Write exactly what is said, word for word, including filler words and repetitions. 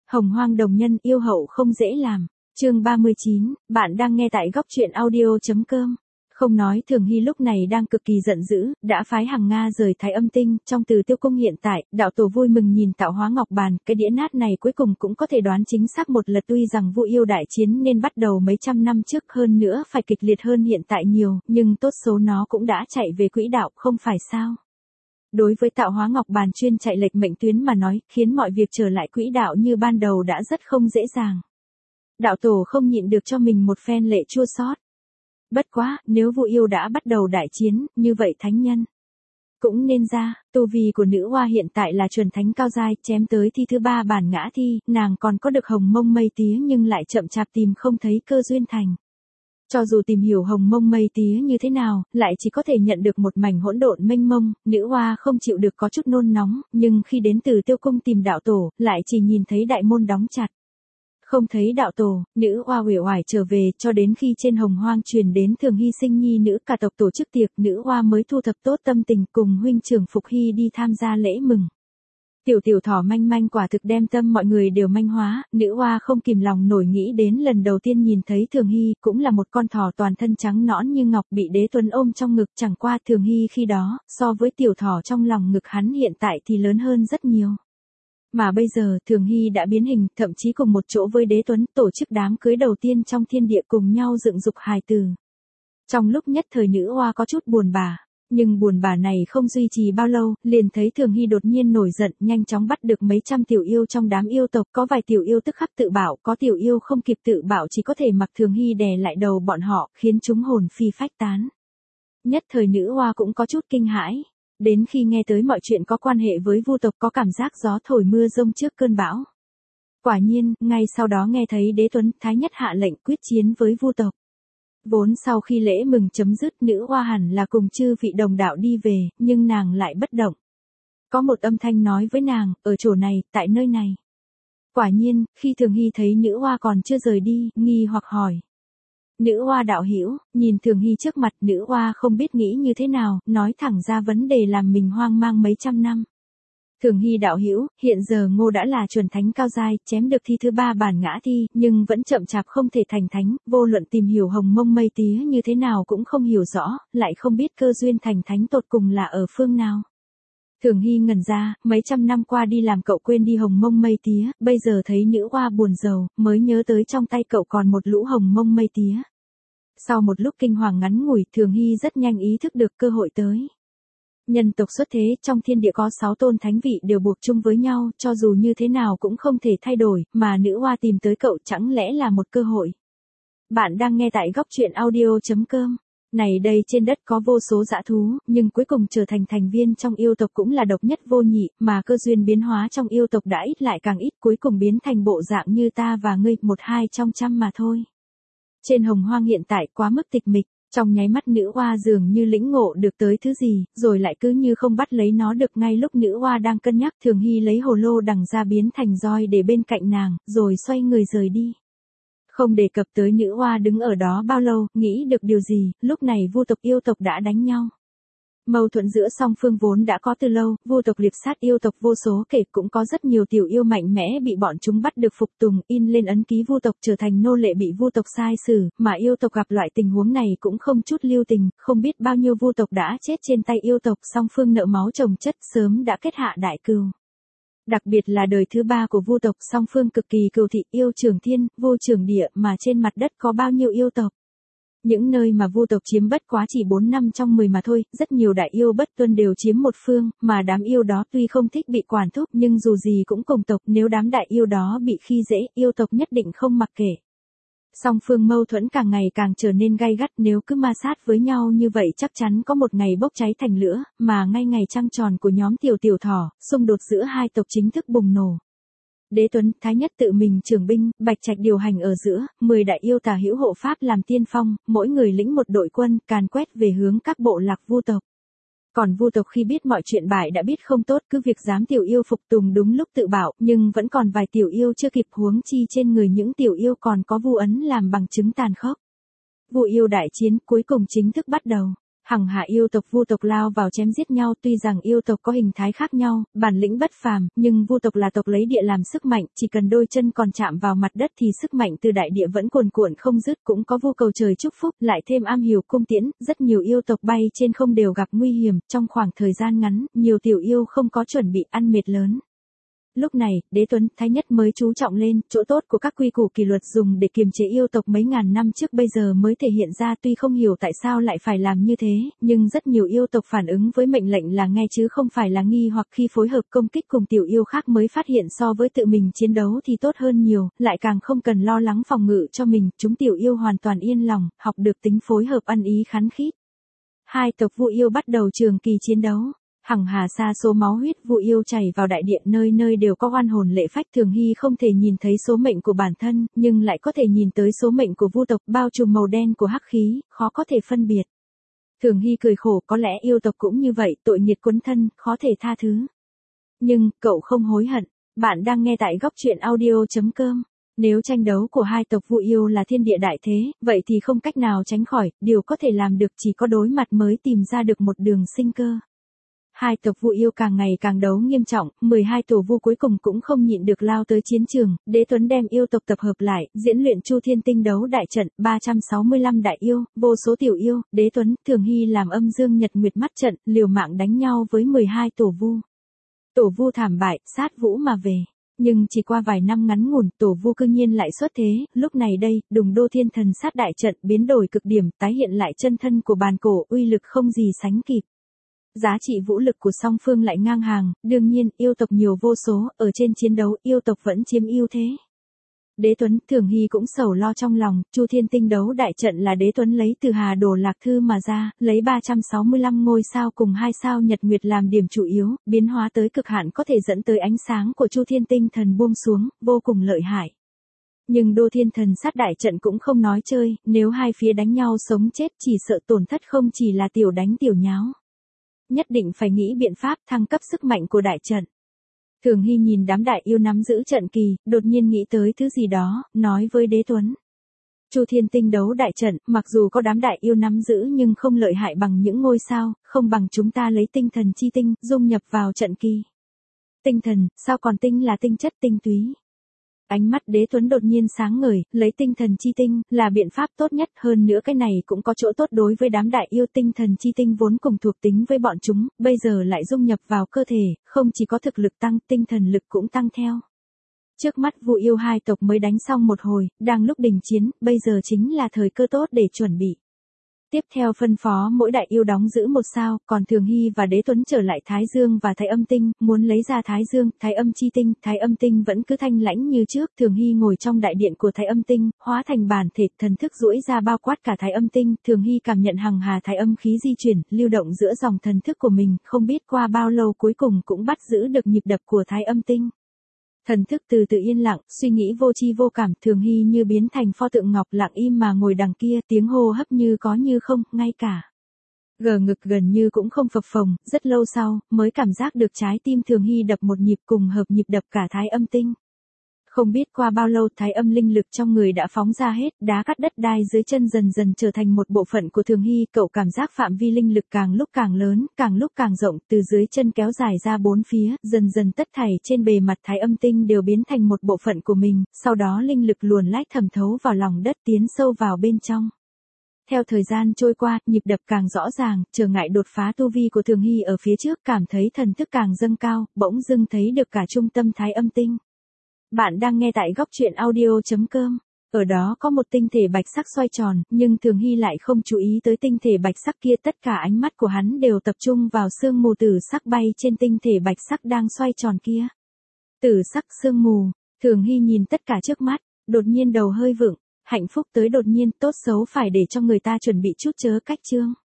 Hồng Hoang đồng nhân yêu hậu không dễ làm. Chương ba mươi chín, bạn đang nghe tại góc truyện audio.com. Không nói Thường Hy lúc này đang cực kỳ giận dữ, đã phái Hằng Nga rời Thái Âm Tinh, trong Từ Tiêu Cung hiện tại, đạo tổ vui mừng nhìn tạo hóa ngọc bàn, cái đĩa nát này cuối cùng cũng có thể đoán chính xác một lượt, tuy rằng Vu Yêu đại chiến nên bắt đầu mấy trăm năm trước, hơn nữa phải kịch liệt hơn hiện tại nhiều, nhưng tốt số nó cũng đã chạy về quỹ đạo, không phải sao? Đối với tạo hóa ngọc bàn chuyên chạy lệch mệnh tuyến mà nói, khiến mọi việc trở lại quỹ đạo như ban đầu đã rất không dễ dàng. Đạo tổ không nhịn được cho mình một phen lệ chua xót. Bất quá, nếu Vu Yêu đã bắt đầu đại chiến, như vậy thánh nhân cũng nên ra. Tu vi của nữ hoa hiện tại là chuẩn thánh cao giai, chém tới thi thứ ba bản ngã thi, nàng còn có được hồng mông mây tía nhưng lại chậm chạp tìm không thấy cơ duyên thành. Cho dù tìm hiểu hồng mông mây tía như thế nào, lại chỉ có thể nhận được một mảnh hỗn độn mênh mông, nữ hoa không chịu được có chút nôn nóng, nhưng khi đến Từ Tiêu Cung tìm đạo tổ, lại chỉ nhìn thấy đại môn đóng chặt. Không thấy đạo tổ, nữ hoa uể oải trở về, cho đến khi trên Hồng Hoang truyền đến Thường Hy sinh nhi nữ cả tộc tổ chức tiệc, nữ hoa mới thu thập tốt tâm tình cùng huynh trưởng Phục Hy đi tham gia lễ mừng. Tiểu tiểu thỏ manh manh quả thực đem tâm mọi người đều manh hóa, nữ hoa không kìm lòng nổi nghĩ đến lần đầu tiên nhìn thấy Thường Hy, cũng là một con thỏ toàn thân trắng nõn như ngọc bị Đế Tuấn ôm trong ngực, chẳng qua Thường Hy khi đó, so với tiểu thỏ trong lòng ngực hắn hiện tại thì lớn hơn rất nhiều. Mà bây giờ Thường Hy đã biến hình, thậm chí cùng một chỗ với Đế Tuấn, tổ chức đám cưới đầu tiên trong thiên địa cùng nhau dựng dục hài tử. Trong lúc nhất thời nữ hoa có chút buồn bã, nhưng buồn bã này không duy trì bao lâu, liền thấy Thường Hy đột nhiên nổi giận, nhanh chóng bắt được mấy trăm tiểu yêu trong đám yêu tộc, có vài tiểu yêu tức khắc tự bảo, có tiểu yêu không kịp tự bảo chỉ có thể mặc Thường Hy đè lại đầu bọn họ, khiến chúng hồn phi phách tán. Nhất thời nữ hoa cũng có chút kinh hãi. Đến khi nghe tới mọi chuyện có quan hệ với Vu tộc có cảm giác gió thổi mưa rông trước cơn bão. Quả nhiên, ngay sau đó nghe thấy Đế Tuấn Thái Nhất hạ lệnh quyết chiến với Vu tộc. Vốn sau khi lễ mừng chấm dứt, nữ hoa hẳn là cùng chư vị đồng đạo đi về, nhưng nàng lại bất động. Có một âm thanh nói với nàng, ở chỗ này, tại nơi này. Quả nhiên, khi Thường Hy thấy nữ hoa còn chưa rời đi, nghi hoặc hỏi. Nữ hoa đạo hữu, nhìn Thường Hy trước mặt, nữ hoa không biết nghĩ như thế nào, nói thẳng ra vấn đề làm mình hoang mang mấy trăm năm. Thường Hy đạo hữu, hiện giờ Ngô đã là chuẩn thánh cao giai, chém được thi thứ ba bản ngã thi, nhưng vẫn chậm chạp không thể thành thánh, vô luận tìm hiểu hồng mông mây tía như thế nào cũng không hiểu rõ, lại không biết cơ duyên thành thánh tột cùng là ở phương nào. Thường Hy ngẩn ra, mấy trăm năm qua đi làm cậu quên đi hồng mông mây tía, bây giờ thấy nữ hoa buồn rầu, mới nhớ tới trong tay cậu còn một lũ hồng mông mây tía. Sau một lúc kinh hoàng ngắn ngủi, Thường Hy rất nhanh ý thức được cơ hội tới. Nhân tộc xuất thế, trong thiên địa có sáu tôn thánh vị đều buộc chung với nhau, cho dù như thế nào cũng không thể thay đổi, mà nữ hoa tìm tới cậu chẳng lẽ là một cơ hội. Bạn đang nghe tại góc truyện audio.com. Này đây trên đất có vô số dã thú, nhưng cuối cùng trở thành thành viên trong yêu tộc cũng là độc nhất vô nhị, mà cơ duyên biến hóa trong yêu tộc đã ít lại càng ít, cuối cùng biến thành bộ dạng như ta và ngươi, một hai trong trăm mà thôi. Trên Hồng Hoang hiện tại quá mức tịch mịch, trong nháy mắt nữ hoa dường như lĩnh ngộ được tới thứ gì, rồi lại cứ như không bắt lấy nó được. Ngay lúc nữ hoa đang cân nhắc, Thường Hy lấy hồ lô đằng ra biến thành roi để bên cạnh nàng, rồi xoay người rời đi. Không đề cập tới nữ hoa đứng ở đó bao lâu, nghĩ được điều gì, lúc này Vu tộc yêu tộc đã đánh nhau. Mâu thuẫn giữa song phương vốn đã có từ lâu, Vu tộc liệp sát yêu tộc vô số kể, cũng có rất nhiều tiểu yêu mạnh mẽ bị bọn chúng bắt được phục tùng, in lên ấn ký Vu tộc trở thành nô lệ bị Vu tộc sai xử, mà yêu tộc gặp loại tình huống này cũng không chút lưu tình, không biết bao nhiêu Vu tộc đã chết trên tay yêu tộc, song phương nợ máu chồng chất, sớm đã kết hạ đại cừu. Đặc biệt là đời thứ ba của Vu tộc, song phương cực kỳ cừu thị, yêu trường thiên, vô trường địa, mà trên mặt đất có bao nhiêu yêu tộc. Những nơi mà Vu tộc chiếm bất quá chỉ bốn năm trong mười mà thôi, rất nhiều đại yêu bất tuân đều chiếm một phương, mà đám yêu đó tuy không thích bị quản thúc nhưng dù gì cũng cùng tộc, nếu đám đại yêu đó bị khi dễ, yêu tộc nhất định không mặc kệ. Song phương mâu thuẫn càng ngày càng trở nên gay gắt, nếu cứ ma sát với nhau như vậy chắc chắn có một ngày bốc cháy thành lửa, mà ngay ngày trăng tròn của nhóm tiểu tiểu thỏ, xung đột giữa hai tộc chính thức bùng nổ. Đế Tuấn Thái Nhất tự mình trưởng binh, Bạch Trạch điều hành ở giữa, mười đại yêu tà hữu hộ pháp làm tiên phong, mỗi người lĩnh một đội quân, càn quét về hướng các bộ lạc Vu tộc. Còn Vu tộc khi biết mọi chuyện bại đã biết không tốt, cứ việc dám tiểu yêu phục tùng đúng lúc tự bảo, nhưng vẫn còn vài tiểu yêu chưa kịp, huống chi trên người những tiểu yêu còn có Vu ấn làm bằng chứng tàn khốc. Vu yêu đại chiến cuối cùng chính thức bắt đầu. Hằng hà yêu tộc Vu tộc lao vào chém giết nhau, tuy rằng yêu tộc có hình thái khác nhau, bản lĩnh bất phàm, nhưng Vu tộc là tộc lấy địa làm sức mạnh, chỉ cần đôi chân còn chạm vào mặt đất thì sức mạnh từ đại địa vẫn cuồn cuộn không dứt, cũng có Vu cầu trời chúc phúc, lại thêm am hiểu cung tiễn, rất nhiều yêu tộc bay trên không đều gặp nguy hiểm, trong khoảng thời gian ngắn, nhiều tiểu yêu không có chuẩn bị ăn mệt lớn. Lúc này, Đế Tuấn, Thái Nhất mới chú trọng lên, chỗ tốt của các quy củ kỷ luật dùng để kiềm chế yêu tộc mấy ngàn năm trước bây giờ mới thể hiện ra, tuy không hiểu tại sao lại phải làm như thế, nhưng rất nhiều yêu tộc phản ứng với mệnh lệnh là nghe chứ không phải là nghi, hoặc khi phối hợp công kích cùng tiểu yêu khác mới phát hiện so với tự mình chiến đấu thì tốt hơn nhiều, lại càng không cần lo lắng phòng ngự cho mình, chúng tiểu yêu hoàn toàn yên lòng, học được tính phối hợp ăn ý khắn khít. Hai tộc Vu yêu bắt đầu trường kỳ chiến đấu. Hằng hà sa số máu huyết Vu yêu chảy vào đại địa, nơi nơi đều có oan hồn lệ phách. Thường Hy không thể nhìn thấy số mệnh của bản thân, nhưng lại có thể nhìn tới số mệnh của Vu tộc, bao trùm màu đen của hắc khí, khó có thể phân biệt. Thường Hy cười khổ, có lẽ yêu tộc cũng như vậy, tội nghiệt quấn thân, khó thể tha thứ. Nhưng, cậu không hối hận. Bạn đang nghe tại góc truyện audio chấm com. Nếu tranh đấu của hai tộc Vu yêu là thiên địa đại thế, vậy thì không cách nào tránh khỏi, điều có thể làm được chỉ có đối mặt mới tìm ra được một đường sinh cơ. Hai tộc Vu yêu càng ngày càng đấu nghiêm trọng, mười hai tổ Vu cuối cùng cũng không nhịn được lao tới chiến trường, Đế Tuấn đem yêu tộc tập hợp lại, diễn luyện Chu Thiên Tinh đấu đại trận, ba trăm sáu mươi lăm đại yêu, vô số tiểu yêu, Đế Tuấn, Thường Hy làm âm dương nhật nguyệt mắt trận, liều mạng đánh nhau với mười hai tổ Vu. Tổ Vu thảm bại, sát vũ mà về. Nhưng chỉ qua vài năm ngắn ngủn, tổ Vu cư nhiên lại xuất thế, lúc này đây, đùng đô thiên thần sát đại trận biến đổi cực điểm, tái hiện lại chân thân của bàn cổ, uy lực không gì sánh kịp. Giá trị vũ lực của song phương lại ngang hàng, đương nhiên, yêu tộc nhiều vô số, ở trên chiến đấu, yêu tộc vẫn chiếm ưu thế. Đế Tuấn, Thường Hy cũng sầu lo trong lòng, Chu Thiên Tinh đấu đại trận là Đế Tuấn lấy từ Hà Đồ Lạc Thư mà ra, lấy ba trăm sáu mươi lăm ngôi sao cùng hai sao nhật nguyệt làm điểm chủ yếu, biến hóa tới cực hạn có thể dẫn tới ánh sáng của Chu Thiên Tinh thần buông xuống, vô cùng lợi hại. Nhưng đô thiên thần sát đại trận cũng không nói chơi, nếu hai phía đánh nhau sống chết chỉ sợ tổn thất không chỉ là tiểu đánh tiểu nháo. Nhất định phải nghĩ biện pháp thăng cấp sức mạnh của đại trận. Thường Hy nhìn đám đại yêu nắm giữ trận kỳ, đột nhiên nghĩ tới thứ gì đó, nói với Đế Tuấn. Chu Thiên Tinh đấu đại trận, mặc dù có đám đại yêu nắm giữ nhưng không lợi hại bằng những ngôi sao, không bằng chúng ta lấy tinh thần chi tinh, dung nhập vào trận kỳ. Tinh thần, sao còn tinh là tinh chất tinh túy. Ánh mắt Đế Tuấn đột nhiên sáng ngời, lấy tinh thần chi tinh, là biện pháp tốt nhất, hơn nữa cái này cũng có chỗ tốt đối với đám đại yêu. Tinh thần chi tinh vốn cùng thuộc tính với bọn chúng, bây giờ lại dung nhập vào cơ thể, không chỉ có thực lực tăng, tinh thần lực cũng tăng theo. Trước mắt Vu yêu hai tộc mới đánh xong một hồi, đang lúc đình chiến, bây giờ chính là thời cơ tốt để chuẩn bị. Tiếp theo phân phó mỗi đại yêu đóng giữ một sao, còn Thường Hy và Đế Tuấn trở lại Thái Dương và Thái Âm Tinh, muốn lấy ra Thái Dương, Thái Âm chi tinh, Thái Âm Tinh vẫn cứ thanh lãnh như trước. Thường Hy ngồi trong đại điện của Thái Âm Tinh, hóa thành bản thể, thần thức duỗi ra bao quát cả Thái Âm Tinh. Thường Hy cảm nhận hằng hà Thái Âm khí di chuyển, lưu động giữa dòng thần thức của mình, không biết qua bao lâu cuối cùng cũng bắt giữ được nhịp đập của Thái Âm Tinh. Thần thức từ từ yên lặng, suy nghĩ vô tri vô cảm, Thường Hy như biến thành pho tượng ngọc lặng im mà ngồi đằng kia, tiếng hô hấp như có như không, ngay cả gờ ngực gần như cũng không phập phồng, rất lâu sau, mới cảm giác được trái tim Thường Hy đập một nhịp cùng hợp nhịp đập cả Thái Âm Tinh. Không biết qua bao lâu Thái Âm linh lực trong người đã phóng ra hết, đá cắt đất đai dưới chân dần dần trở thành một bộ phận của Thường Hy, cậu cảm giác phạm vi linh lực càng lúc càng lớn, càng lúc càng rộng, từ dưới chân kéo dài ra bốn phía, dần dần tất thảy trên bề mặt Thái Âm Tinh đều biến thành một bộ phận của mình, sau đó linh lực luồn lách thẩm thấu vào lòng đất tiến sâu vào bên trong. Theo thời gian trôi qua, nhịp đập càng rõ ràng, trở ngại đột phá tu vi của Thường Hy ở phía trước, cảm thấy thần thức càng dâng cao, bỗng dưng thấy được cả trung tâm Thái Âm Tinh. Bạn đang nghe tại góc truyện audio chấm com. Ở đó có một tinh thể bạch sắc xoay tròn, nhưng Thường Hy lại không chú ý tới tinh thể bạch sắc kia, tất cả ánh mắt của hắn đều tập trung vào sương mù tử sắc bay trên tinh thể bạch sắc đang xoay tròn kia. Tử sắc sương mù, Thường Hy nhìn tất cả trước mắt, đột nhiên đầu hơi vựng, hạnh phúc tới đột nhiên, tốt xấu phải để cho người ta chuẩn bị chút chớ cách chương.